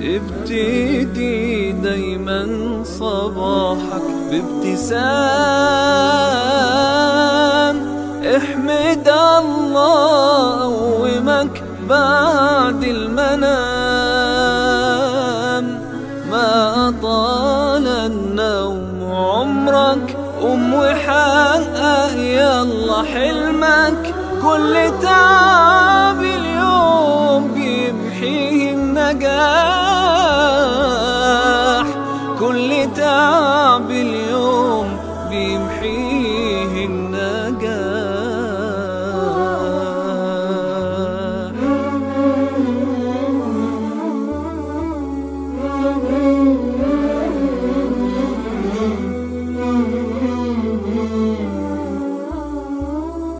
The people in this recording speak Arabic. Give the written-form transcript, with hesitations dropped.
ابتدي دايما صباحك بابتسام، احمد الله قومك بعد المنام. ما طال النوم عمرك، قوم وحقق يلا حلمك، كل تعب